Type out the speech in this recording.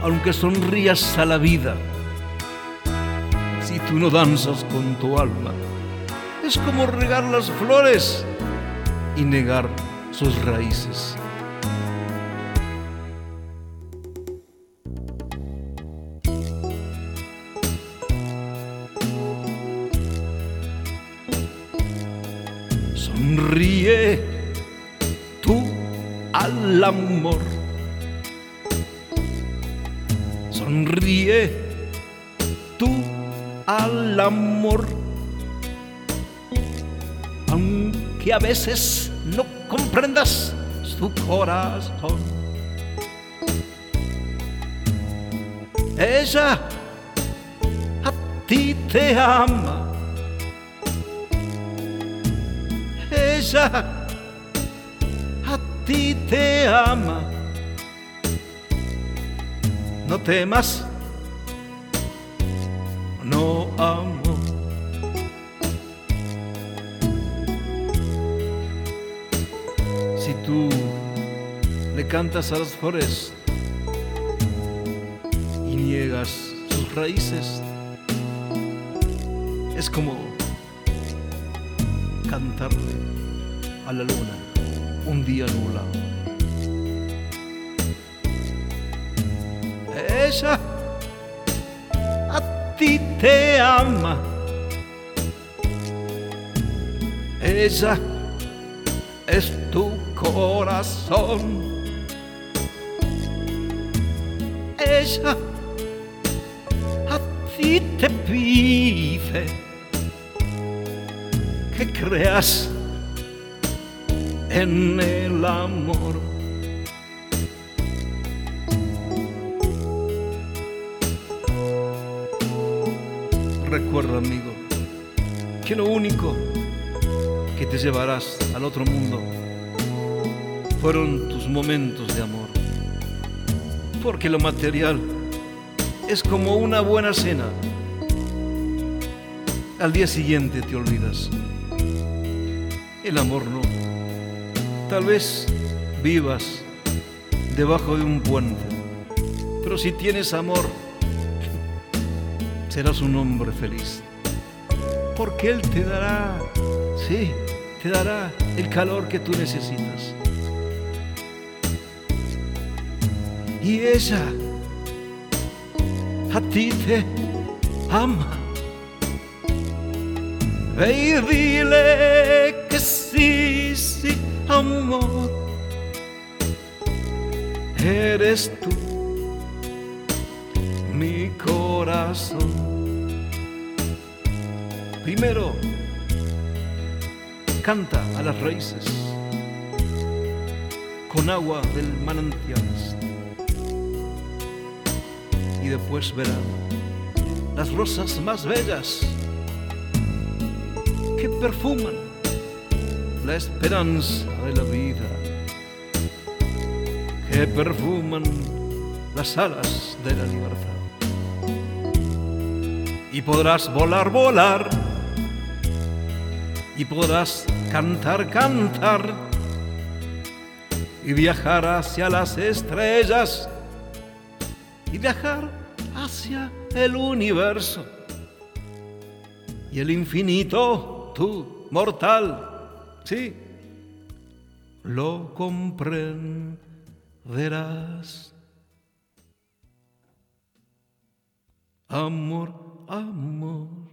aunque sonrías a la vida, si tú no danzas con tu alma, es como regar las flores y negar sus raíces. Sonríe tú al amor, sonríe tú al amor, aunque a veces no comprendas su corazón. Ella a ti te ama, ella a ti te ama. No temas, no amo. Si tú le cantas a las flores y niegas sus raíces, es como cantarle a la luna un día nublado. Ella a ti te ama, ella es tu corazón, ella a ti te pide que creas en el amor. Recuerda, amigo, que lo único que te llevarás al otro mundo fueron tus momentos de amor, porque lo material es como una buena cena. Al día siguiente te olvidas. El amor no. Tal vez vivas debajo de un puente, pero si tienes amor, serás un hombre feliz, porque Él te dará, sí, te dará el calor que tú necesitas. Y ella a ti te ama. Ve y dile que sí, sí, amor, eres tú, mi corazón. Primero, canta a las raíces con agua del manantial, y después verán las rosas más bellas que perfuman la esperanza de la vida, que perfuman las alas de la libertad. Y podrás volar, volar, y podrás cantar, cantar, y viajar hacia las estrellas, y viajar hacia el universo y el infinito. Tú, mortal, sí, lo comprenderás. Amor, amor.